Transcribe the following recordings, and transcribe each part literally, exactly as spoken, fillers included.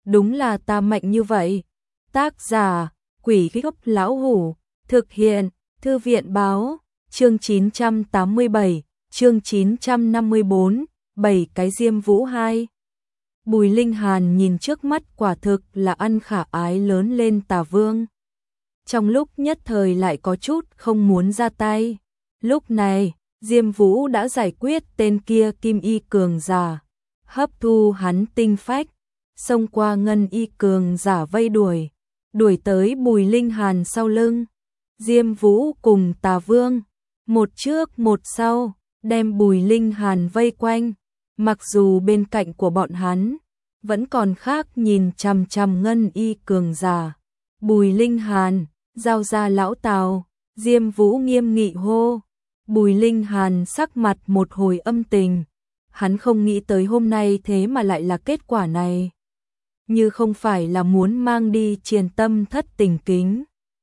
đúng là ta mạnh như vậy. Tác giả, Quỷ Gốc Lão Hủ, thực hiện, Thư viện Báo, chương chín trăm tám mươi bảy, chương chín trăm năm mươi bốn, bảy cái Diêm Vũ hai. Bùi Linh Hàn nhìn trước mắt quả thực là ăn khả ái lớn lên Tà Vương. Trong lúc nhất thời lại có chút không muốn ra tay. Lúc này, Diêm Vũ đã giải quyết tên kia Kim Y cường giả, hấp thu hắn tinh phách, xông qua Ngân Y cường giả vây đuổi, đuổi tới Bùi Linh Hàn sau lưng. Diêm Vũ cùng Tà Vương, một trước một sau, đem Bùi Linh Hàn vây quanh, mặc dù bên cạnh của bọn hắn vẫn còn khác nhìn chằm chằm Ngân Y cường giả. Bùi Linh Hàn, giao ra lão Tào, Diêm Vũ nghiêm nghị hô. Bùi Linh Hàn sắc mặt một hồi âm tình, hắn không nghĩ tới hôm nay thế mà lại là kết quả này. Như không phải là muốn mang đi Triền Tâm Thất Tình Kính,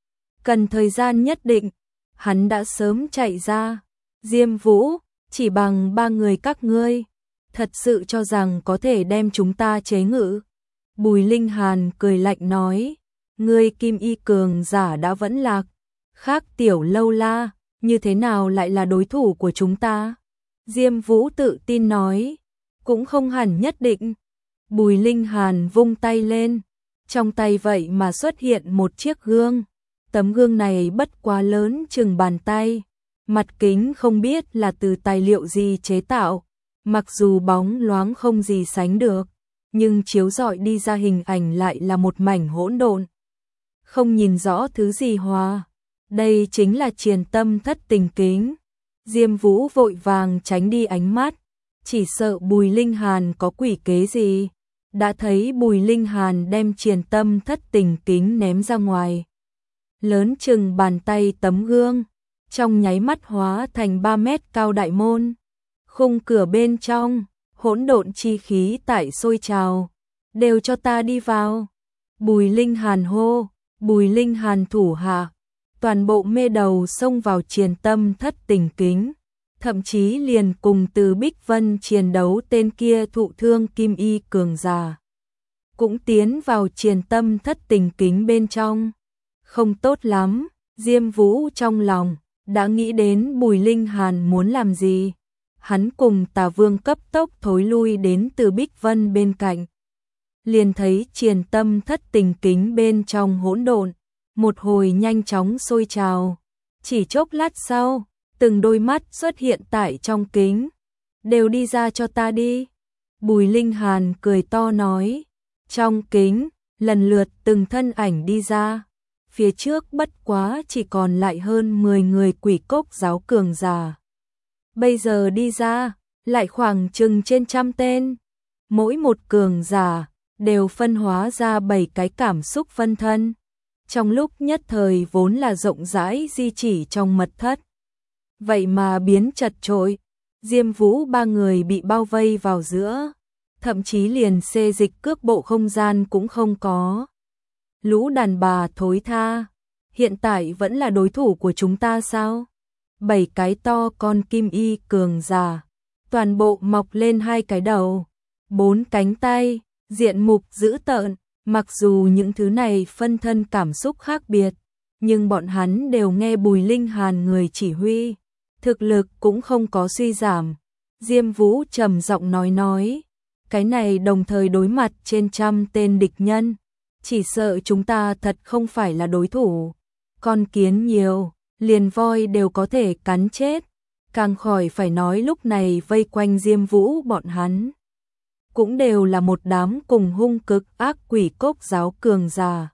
cần thời gian nhất định, hắn đã sớm chạy ra. Diêm Vũ, chỉ bằng ba người các ngươi, thật sự cho rằng có thể đem chúng ta chế ngự? Bùi Linh Hàn cười lạnh nói, ngươi Kim Y cường giả đã vẫn lạc, khác tiểu lâu la, như thế nào lại là đối thủ của chúng ta? Diêm Vũ tự tin nói, cũng không hẳn nhất định. Bùi Linh Hàn vung tay lên, trong tay vậy mà xuất hiện một chiếc gương. Tấm gương này bất quá lớn chừng bàn tay, mặt kính không biết là từ tài liệu gì chế tạo, mặc dù bóng loáng không gì sánh được, nhưng chiếu rọi đi ra hình ảnh lại là một mảnh hỗn độn, không nhìn rõ thứ gì hòa. Đây chính là Triền Tâm Thất Tình Kính. Diêm Vũ vội vàng tránh đi ánh mắt, chỉ sợ Bùi Linh Hàn có quỷ kế gì. Đã thấy Bùi Linh Hàn đem Triền Tâm Thất Tình Kính ném ra ngoài. Lớn chừng bàn tay tấm gương, trong nháy mắt hóa thành ba mét cao đại môn. Khung cửa bên trong, hỗn độn chi khí tại sôi trào. Đều cho ta đi vào. Bùi Linh Hàn hô. Bùi Linh Hàn thủ hạ, toàn bộ mê đầu xông vào Triền Tâm Thất Tình Kính, thậm chí liền cùng Từ Bích Vân chiến đấu tên kia thụ thương Kim Y cường giả, cũng tiến vào Triền Tâm Thất Tình Kính bên trong. Không tốt lắm, Diêm Vũ trong lòng đã nghĩ đến Bùi Linh Hàn muốn làm gì. Hắn cùng Tà Vương cấp tốc thối lui đến Từ Bích Vân bên cạnh, liền thấy Triền Tâm Thất Tình Kính bên trong hỗn độn một hồi nhanh chóng sôi trào. Chỉ chốc lát sau, từng đôi mắt xuất hiện tại trong kính. Đều đi ra cho ta đi. Bùi Linh Hàn cười to nói. Trong kính, lần lượt từng thân ảnh đi ra. Phía trước bất quá chỉ còn lại hơn mười người Quỷ Cốc giáo cường giả. Bây giờ đi ra, lại khoảng chừng trên trăm tên. Mỗi một cường giả đều phân hóa ra bảy cái cảm xúc phân thân. Trong lúc nhất thời vốn là rộng rãi di chỉ trong mật thất, vậy mà biến chật chội. Diêm Vũ ba người bị bao vây vào giữa, thậm chí liền xê dịch cước bộ không gian cũng không có. Lũ đàn bà thối tha, hiện tại vẫn là đối thủ của chúng ta sao? Bảy cái to con Kim Y cường giả, toàn bộ mọc lên hai cái đầu, bốn cánh tay, diện mục dữ tợn. Mặc dù những thứ này phân thân cảm xúc khác biệt, nhưng bọn hắn đều nghe Bùi Linh Hàn người chỉ huy, thực lực cũng không có suy giảm. Diêm Vũ trầm giọng nói nói, cái này đồng thời đối mặt trên trăm tên địch nhân, chỉ sợ chúng ta thật không phải là đối thủ. Con kiến nhiều, liền voi đều có thể cắn chết, càng khỏi phải nói lúc này vây quanh Diêm Vũ bọn hắn cũng đều là một đám cùng hung cực ác Quỷ Cốc giáo cường giả.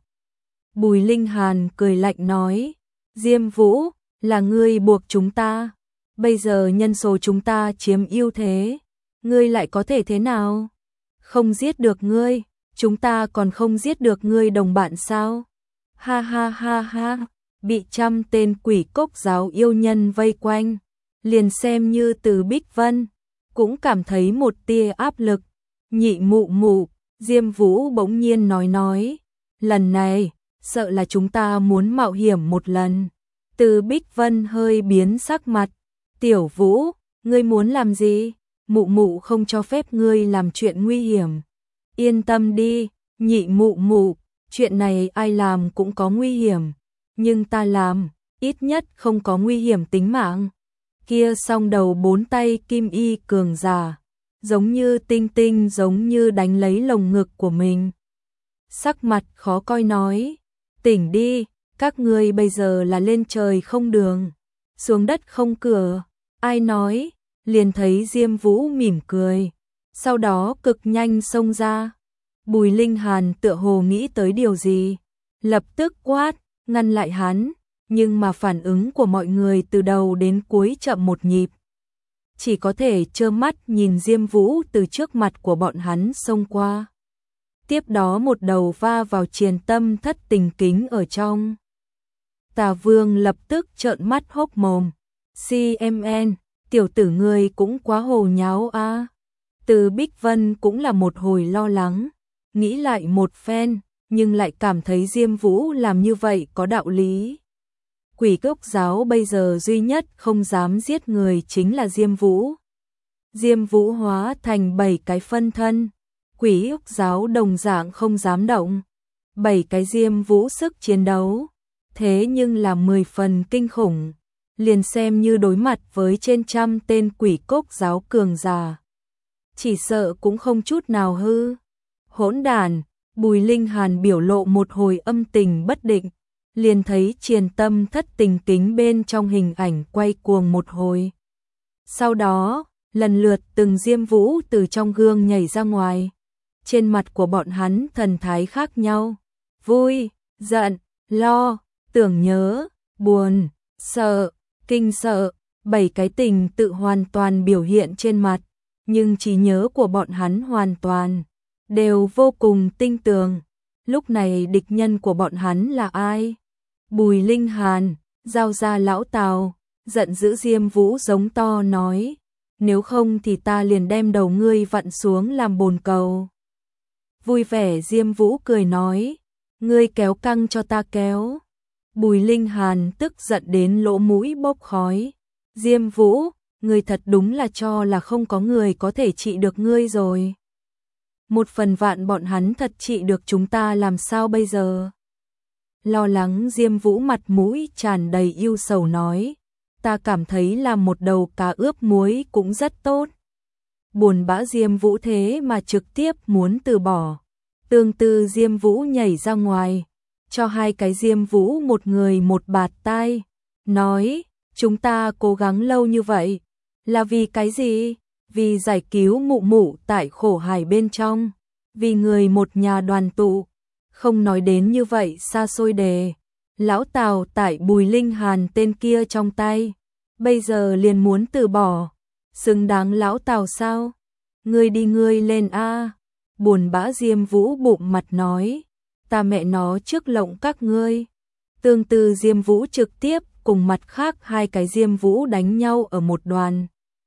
Bùi Linh Hàn cười lạnh nói, Diêm Vũ, là ngươi buộc chúng ta, bây giờ nhân số chúng ta chiếm ưu thế, ngươi lại có thể thế nào? Không giết được ngươi, chúng ta còn không giết được ngươi đồng bạn sao? Ha ha ha ha, bị trăm tên Quỷ Cốc giáo yêu nhân vây quanh, liền xem như Từ Bích Vân cũng cảm thấy một tia áp lực. Nhị mụ mụ, Diêm Vũ bỗng nhiên nói nói, lần này, sợ là chúng ta muốn mạo hiểm một lần. Từ Bích Vân hơi biến sắc mặt, Tiểu Vũ, ngươi muốn làm gì? Mụ mụ không cho phép ngươi làm chuyện nguy hiểm. Yên tâm đi, Nhị mụ mụ, chuyện này ai làm cũng có nguy hiểm, nhưng ta làm, ít nhất không có nguy hiểm tính mạng. Kia song đầu bốn tay kim y cường giả, giống như tinh tinh giống như đánh lấy lồng ngực của mình. Sắc mặt khó coi nói, tỉnh đi, các ngươi bây giờ là lên trời không đường, xuống đất không cửa. Ai nói, liền thấy Diêm Vũ mỉm cười, sau đó cực nhanh xông ra. Bùi Linh Hàn tựa hồ nghĩ tới điều gì, lập tức quát, ngăn lại hắn, nhưng mà phản ứng của mọi người từ đầu đến cuối chậm một nhịp. Chỉ có thể trơ mắt nhìn Diêm Vũ từ trước mặt của bọn hắn xông qua. Tiếp đó một đầu va vào triền tâm thất tình kính ở trong. Tà Vương lập tức trợn mắt hốc mồm. xê em en, tiểu tử ngươi cũng quá hồ nháo a. Từ Bích Vân cũng là một hồi lo lắng, nghĩ lại một phen, nhưng lại cảm thấy Diêm Vũ làm như vậy có đạo lý. Quỷ Cốc giáo bây giờ duy nhất không dám giết người chính là Diêm Vũ. Diêm Vũ hóa thành bảy cái phân thân, Quỷ Cốc giáo đồng dạng không dám động. Bảy cái Diêm Vũ sức chiến đấu, thế nhưng là mười phần kinh khủng, liền xem như đối mặt với trên trăm tên Quỷ Cốc giáo cường giả, chỉ sợ cũng không chút nào hư. Hỗn đản, Bùi Linh Hàn biểu lộ một hồi âm tình bất định, liền thấy triền tâm thất tình kính bên trong hình ảnh quay cuồng một hồi. Sau đó, lần lượt từng Diêm Vũ từ trong gương nhảy ra ngoài. Trên mặt của bọn hắn thần thái khác nhau, vui, giận, lo, tưởng nhớ, buồn, sợ, kinh sợ, bảy cái tình tự hoàn toàn biểu hiện trên mặt, nhưng trí nhớ của bọn hắn hoàn toàn đều vô cùng tinh tường. Lúc này địch nhân của bọn hắn là ai? Bùi Linh Hàn, giao ra lão Tào, giận dữ Diêm Vũ giống to nói, nếu không thì ta liền đem đầu ngươi vặn xuống làm bồn cầu. Vui vẻ Diêm Vũ cười nói, ngươi kéo căng cho ta kéo. Bùi Linh Hàn tức giận đến lỗ mũi bốc khói. Diêm Vũ, ngươi thật đúng là cho là không có người có thể trị được ngươi rồi. Một phần vạn bọn hắn thật trị được chúng ta làm sao bây giờ? Lo lắng Diêm Vũ mặt mũi tràn đầy yêu sầu nói, ta cảm thấy là một đầu cá ướp muối cũng rất tốt. Buồn bã Diêm Vũ thế mà trực tiếp muốn từ bỏ. Tương tư Diêm Vũ nhảy ra ngoài, cho hai cái Diêm Vũ một người một bạt tai, nói, chúng ta cố gắng lâu như vậy, là vì cái gì? Vì giải cứu mụ mụ tại khổ hải bên trong, vì người một nhà đoàn tụ, không nói đến như vậy xa xôi đề. Lão Tào tại Bùi Linh Hàn tên kia trong tay, bây giờ liền muốn từ bỏ, xứng đáng lão Tào sao? Ngươi đi ngươi lên a. Buồn bã Diêm Vũ bụng mặt nói, ta mẹ nó trước lộng các ngươi. Tương tự Diêm Vũ trực tiếp cùng mặt khác hai cái Diêm Vũ đánh nhau ở một đoàn.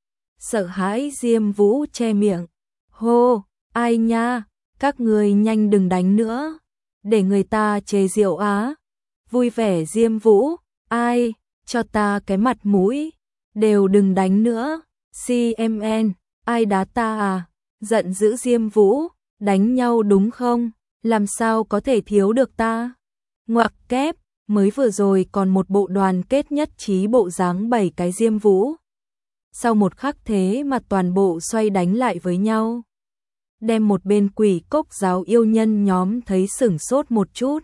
Sợ hãi Diêm Vũ che miệng, hô, ai nha, các ngươi nhanh đừng đánh nữa, để người ta chế rượu á. Vui vẻ Diêm Vũ, ai, cho ta cái mặt mũi, đều đừng đánh nữa. xê em en, ai đá ta à? Giận dữ Diêm Vũ, đánh nhau đúng không? Làm sao có thể thiếu được ta? Ngoặc kép, mới vừa rồi còn một bộ đoàn kết nhất trí bộ dáng bảy cái Diêm Vũ. Sau một khắc thế mà toàn bộ xoay đánh lại với nhau. Đem một bên Quỷ Cốc giáo yêu nhân nhóm thấy sửng sốt một chút.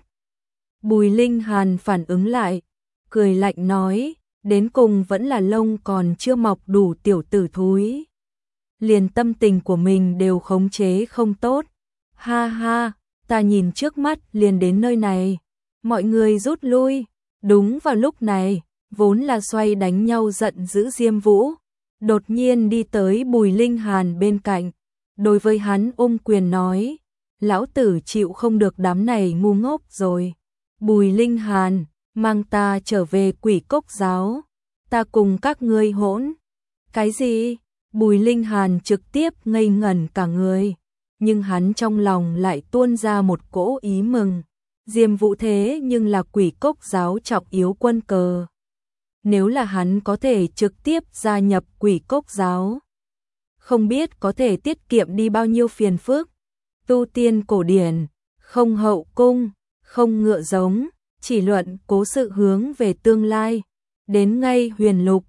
Bùi Linh Hàn phản ứng lại, cười lạnh nói, đến cùng vẫn là lông còn chưa mọc đủ tiểu tử thúi. Liền tâm tình của mình đều khống chế không tốt. Ha ha, ta nhìn trước mắt liền đến nơi này. Mọi người rút lui. Đúng vào lúc này, vốn là xoay đánh nhau giận dữ Diêm Vũ, đột nhiên đi tới Bùi Linh Hàn bên cạnh. Đối với hắn ôm quyền nói, lão tử chịu không được đám này ngu ngốc rồi. Bùi Linh Hàn, mang ta trở về Quỷ Cốc giáo, ta cùng các ngươi hỗn. Cái gì? Bùi Linh Hàn trực tiếp ngây ngẩn cả người, nhưng hắn trong lòng lại tuôn ra một cỗ ý mừng. Diêm Vũ thế nhưng là Quỷ Cốc giáo trọng yếu quân cờ. Nếu là hắn có thể trực tiếp gia nhập Quỷ Cốc giáo, không biết có thể tiết kiệm đi bao nhiêu phiền phức. Tu tiên cổ điển, không hậu cung, không ngựa giống, chỉ luận cố sự hướng về tương lai. Đến ngay huyền lục,